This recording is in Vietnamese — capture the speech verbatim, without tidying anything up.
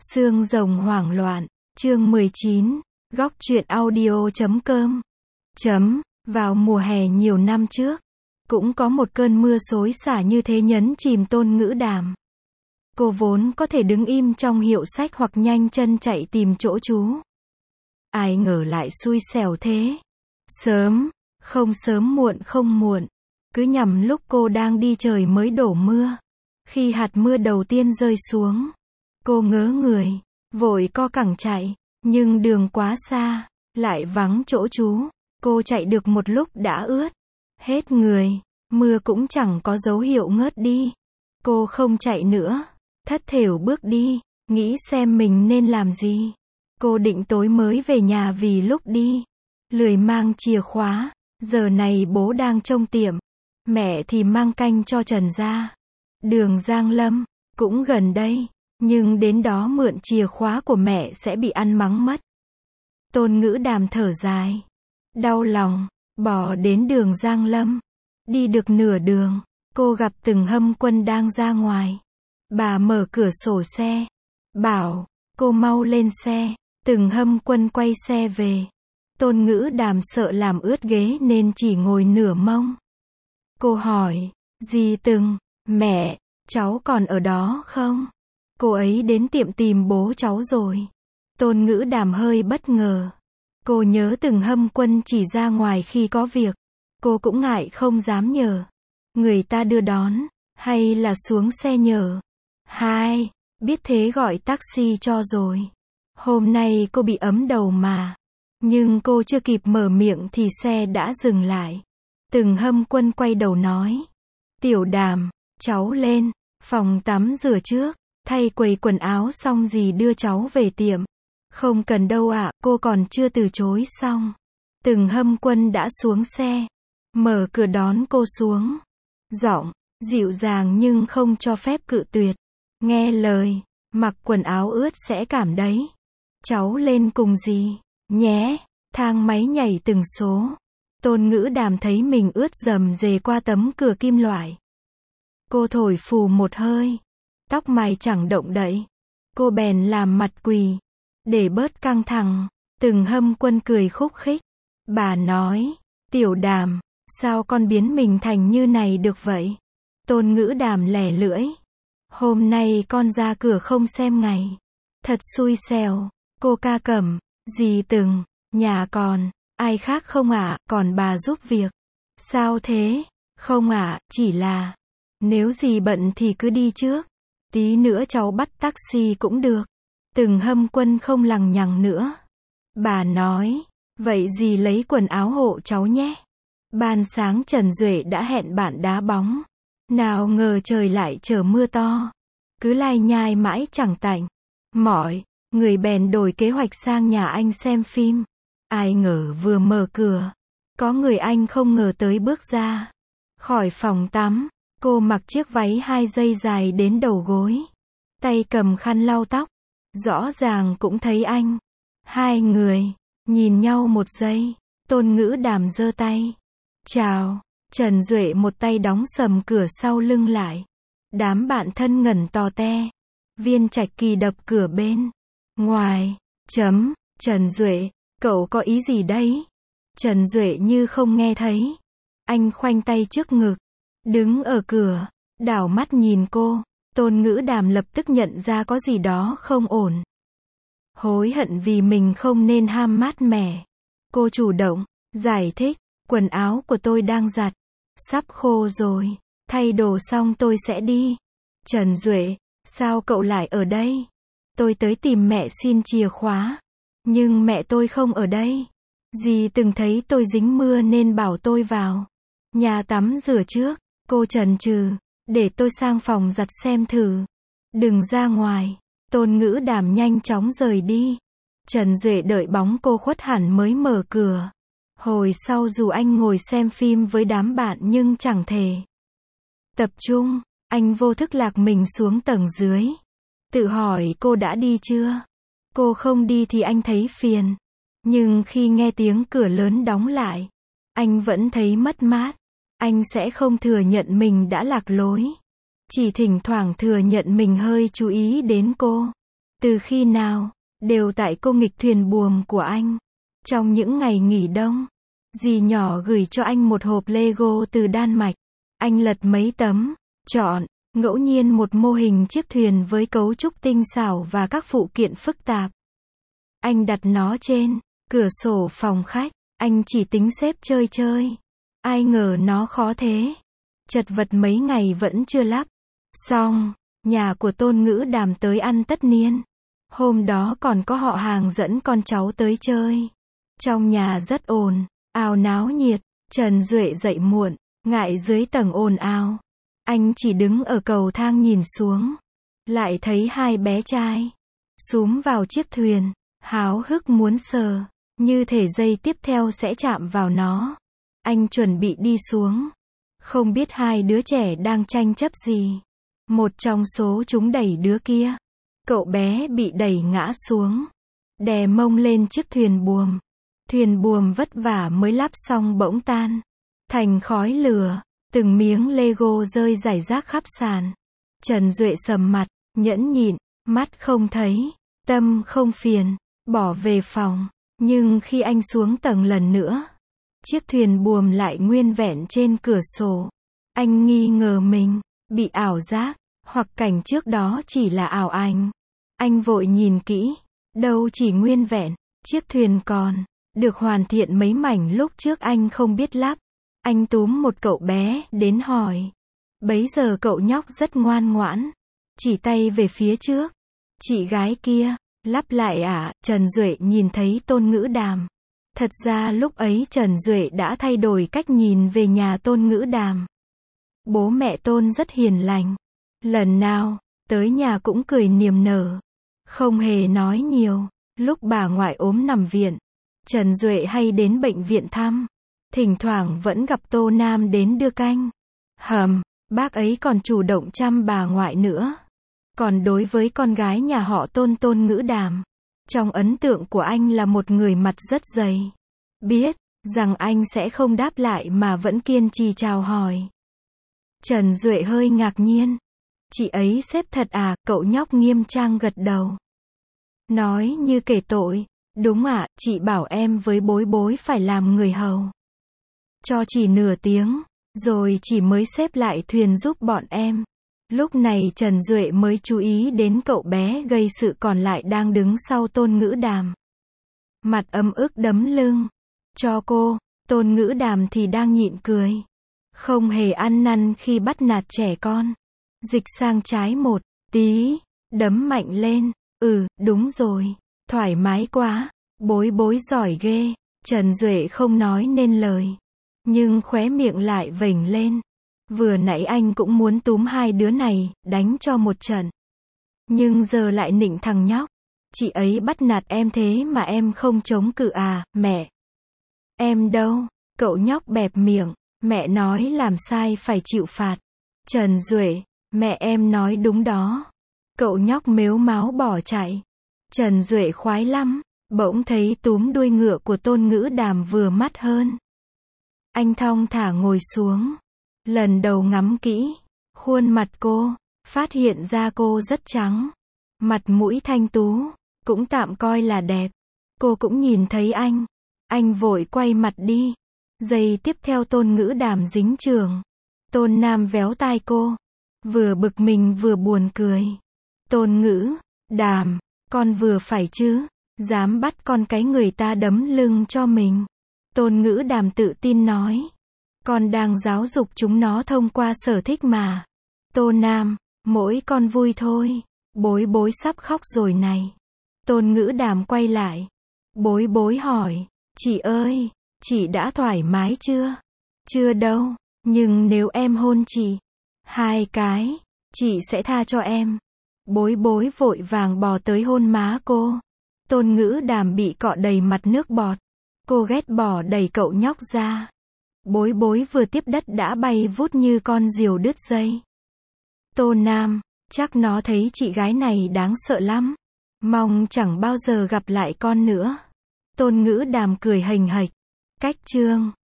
Xương rồng hoảng loạn, chương mười chín, góc truyện audio chấm com. Chấm, vào mùa hè nhiều năm trước, cũng có một cơn mưa xối xả như thế nhấn chìm Tôn Ngữ Đàm. Cô vốn có thể đứng im trong hiệu sách hoặc nhanh chân chạy tìm chỗ trú. Ai ngờ lại xui xẻo thế. Sớm, không sớm muộn không muộn, cứ nhằm lúc cô đang đi trời mới đổ mưa. Khi hạt mưa đầu tiên rơi xuống, cô ngớ người, vội co cẳng chạy, nhưng đường quá xa, lại vắng chỗ trú. Cô chạy được một lúc đã ướt hết người, mưa cũng chẳng có dấu hiệu ngớt đi. Cô không chạy nữa, thất thểu bước đi, nghĩ xem mình nên làm gì. Cô định tối mới về nhà vì lúc đi, lười mang chìa khóa, giờ này bố đang trông tiệm, mẹ thì mang canh cho Trần gia. Đường Giang Lâm, cũng gần đây, nhưng đến đó mượn chìa khóa của mẹ sẽ bị ăn mắng mất. Tôn Ngữ Đàm thở dài, đau lòng, bỏ đến đường Giang Lâm. Đi được nửa đường, cô gặp Từng Hâm Quân đang ra ngoài. Bà mở cửa sổ xe, bảo, cô mau lên xe. Từng Hâm Quân quay xe về. Tôn Ngữ Đàm sợ làm ướt ghế nên chỉ ngồi nửa mông. Cô hỏi, dì Từng, mẹ, cháu còn ở đó không? Cô ấy đến tiệm tìm bố cháu rồi. Tôn Ngữ Đàm hơi bất ngờ. Cô nhớ Từng Hâm Quân chỉ ra ngoài khi có việc. Cô cũng ngại không dám nhờ người ta đưa đón, hay là xuống xe nhờ. Hai, biết thế gọi taxi cho rồi. Hôm nay cô bị ấm đầu mà. Nhưng cô chưa kịp mở miệng thì xe đã dừng lại. Từng Hâm Quân quay đầu nói, Tiểu Đàm, cháu lên phòng tắm rửa trước, thay quầy quần áo xong dì đưa cháu về tiệm. Không cần đâu ạ, cô còn chưa từ chối xong. Từng Hâm Quân đã xuống xe, mở cửa đón cô xuống. Giọng dịu dàng nhưng không cho phép cự tuyệt. Nghe lời, mặc quần áo ướt sẽ cảm đấy. Cháu lên cùng dì nhé. Thang máy nhảy từng số. Tôn Ngữ Đàm thấy mình ướt rầm rề qua tấm cửa kim loại. Cô thổi phù một hơi, tóc mày chẳng động đậy. Cô bèn làm mặt quỳ, để bớt căng thẳng. Từng Hâm Quân cười khúc khích. Bà nói, Tiểu Đàm, sao con biến mình thành như này được vậy? Tôn Ngữ Đàm lẻ lưỡi. Hôm nay con ra cửa không xem ngày. Thật xui xẻo. Cô Ca Cẩm, dì Từng, nhà còn ai khác không ạ? Còn bà giúp việc. Sao thế? Không ạ, chỉ là nếu dì bận thì cứ đi trước. Tí nữa cháu bắt taxi cũng được. Từng Hâm Quân không lằng nhằng nữa. Bà nói, vậy dì lấy quần áo hộ cháu nhé. Ban sáng Trần Duệ đã hẹn bạn đá bóng. Nào ngờ trời lại trở mưa to. Cứ lai nhai mãi chẳng tạnh mỏi, người bèn đổi kế hoạch sang nhà anh xem phim. Ai ngờ vừa mở cửa, có người anh không ngờ tới bước ra khỏi phòng tắm. Cô mặc chiếc váy hai dây dài đến đầu gối, tay cầm khăn lau tóc. Rõ ràng cũng thấy anh. Hai người nhìn nhau một giây. Tôn Ngữ Đàm giơ tay chào. Trần Duệ một tay đóng sầm cửa sau lưng lại. Đám bạn thân ngẩn tò te. Viên Trạch Kỳ đập cửa bên ngoài. Chấm, Trần Duệ, cậu có ý gì đấy? Trần Duệ như không nghe thấy. Anh khoanh tay trước ngực, đứng ở cửa, đảo mắt nhìn cô. Tôn Ngữ Đàm lập tức nhận ra có gì đó không ổn. Hối hận vì mình không nên ham mát mẻ. Cô chủ động giải thích, quần áo của tôi đang giặt, sắp khô rồi, thay đồ xong tôi sẽ đi. Trần Duệ, sao cậu lại ở đây? Tôi tới tìm mẹ xin chìa khóa, nhưng mẹ tôi không ở đây. Dì từng thấy tôi dính mưa nên bảo tôi vào nhà tắm rửa trước. Cô chần chừ, để tôi sang phòng giặt xem thử. Đừng ra ngoài. Tôn Ngữ Đàm nhanh chóng rời đi. Trần Duệ đợi bóng cô khuất hẳn mới mở cửa. Hồi sau dù anh ngồi xem phim với đám bạn nhưng chẳng thể tập trung. Anh vô thức lạc mình xuống tầng dưới, tự hỏi cô đã đi chưa. Cô không đi thì anh thấy phiền, nhưng khi nghe tiếng cửa lớn đóng lại, anh vẫn thấy mất mát. Anh sẽ không thừa nhận mình đã lạc lối, chỉ thỉnh thoảng thừa nhận mình hơi chú ý đến cô. Từ khi nào? Đều tại cô nghịch thuyền buồm của anh. Trong những ngày nghỉ đông, dì nhỏ gửi cho anh một hộp Lego từ Đan Mạch. Anh lật mấy tấm, chọn, ngẫu nhiên một mô hình chiếc thuyền với cấu trúc tinh xảo và các phụ kiện phức tạp. Anh đặt nó trên cửa sổ phòng khách, anh chỉ tính xếp chơi chơi. Ai ngờ nó khó thế. Chật vật mấy ngày vẫn chưa lắp xong. Nhà của Tôn Ngữ Đàm tới ăn tất niên. Hôm đó còn có họ hàng dẫn con cháu tới chơi. Trong nhà rất ồn ào náo nhiệt. Trần Duệ dậy muộn, ngại dưới tầng ồn ào. Anh chỉ đứng ở cầu thang nhìn xuống. Lại thấy hai bé trai xúm vào chiếc thuyền, háo hức muốn sờ, như thể giây tiếp theo sẽ chạm vào nó. Anh chuẩn bị đi xuống. Không biết hai đứa trẻ đang tranh chấp gì. Một trong số chúng đẩy đứa kia. Cậu bé bị đẩy ngã xuống, đè mông lên chiếc thuyền buồm. Thuyền buồm vất vả mới lắp xong bỗng tan thành khói lửa, từng miếng Lego rơi rải rác khắp sàn. Trần Duệ sầm mặt, nhẫn nhịn, mắt không thấy, tâm không phiền, bỏ về phòng. Nhưng khi anh xuống tầng lần nữa, chiếc thuyền buồm lại nguyên vẹn trên cửa sổ. Anh nghi ngờ mình bị ảo giác, hoặc cảnh trước đó chỉ là ảo ảnh. Anh vội nhìn kỹ, đâu chỉ nguyên vẹn, chiếc thuyền còn được hoàn thiện mấy mảnh lúc trước anh không biết lắp. Anh túm một cậu bé đến hỏi. Bấy giờ cậu nhóc rất ngoan ngoãn, chỉ tay về phía trước. Chị gái kia, lắp lại à? Trần Duệ nhìn thấy Tôn Ngữ Đàm. Thật ra lúc ấy Trần Duệ đã thay đổi cách nhìn về nhà Tôn Ngữ Đàm. Bố mẹ Tôn rất hiền lành. Lần nào tới nhà cũng cười niềm nở, không hề nói nhiều. Lúc bà ngoại ốm nằm viện, Trần Duệ hay đến bệnh viện thăm. Thỉnh thoảng vẫn gặp Tô Nam đến đưa canh. Hầm, bác ấy còn chủ động chăm bà ngoại nữa. Còn đối với con gái nhà họ Tôn Tôn Ngữ Đàm, trong ấn tượng của anh là một người mặt rất dày. Biết rằng anh sẽ không đáp lại mà vẫn kiên trì chào hỏi. Trần Duệ hơi ngạc nhiên. Chị ấy xếp thật à? Cậu nhóc nghiêm trang gật đầu. Nói như kể tội. Đúng ạ, à, chị bảo em với bối bối phải làm người hầu. Cho chỉ nửa tiếng, rồi chị mới xếp lại thuyền giúp bọn em. Lúc này Trần Duệ mới chú ý đến cậu bé gây sự còn lại đang đứng sau Tôn Ngữ Đàm. Mặt ấm ức đấm lưng. Cho cô, Tôn Ngữ Đàm thì đang nhịn cười. Không hề ăn năn khi bắt nạt trẻ con. Dịch sang trái một tí, đấm mạnh lên. Ừ, đúng rồi, thoải mái quá, bối bối giỏi ghê. Trần Duệ không nói nên lời, nhưng khóe miệng lại vểnh lên. Vừa nãy anh cũng muốn túm hai đứa này, đánh cho một trận. Nhưng giờ lại nịnh thằng nhóc. Chị ấy bắt nạt em thế mà em không chống cự à, mẹ? Em đâu? Cậu nhóc bẹp miệng. Mẹ nói làm sai phải chịu phạt. Trần Duệ, mẹ em nói đúng đó. Cậu nhóc mếu máo bỏ chạy. Trần Duệ khoái lắm, bỗng thấy túm đuôi ngựa của Tôn Ngữ Đàm vừa mắt hơn. Anh thong thả ngồi xuống. Lần đầu ngắm kỹ khuôn mặt cô, phát hiện ra cô rất trắng. Mặt mũi thanh tú, cũng tạm coi là đẹp. Cô cũng nhìn thấy anh. Anh vội quay mặt đi. Giây tiếp theo Tôn Ngữ Đàm dính chưởng. Tôn Nam véo tai cô. Vừa bực mình vừa buồn cười. Tôn Ngữ Đàm, con vừa phải chứ, dám bắt con cái người ta đấm lưng cho mình. Tôn Ngữ Đàm tự tin nói. Con đang giáo dục chúng nó thông qua sở thích mà. Tô Nam, mỗi con vui thôi. Bối bối sắp khóc rồi này. Tôn Ngữ Đàm quay lại. Bối bối hỏi. Chị ơi, chị đã thoải mái chưa? Chưa đâu, nhưng nếu em hôn chị hai cái, chị sẽ tha cho em. Bối bối vội vàng bò tới hôn má cô. Tôn Ngữ Đàm bị cọ đầy mặt nước bọt. Cô ghét bỏ đẩy cậu nhóc ra. Bối bối vừa tiếp đất đã bay vút như con diều đứt dây. Tô Nam, chắc nó thấy chị gái này đáng sợ lắm. Mong chẳng bao giờ gặp lại con nữa. Tôn Ngữ Đàm cười hềnh hệch. Cách chương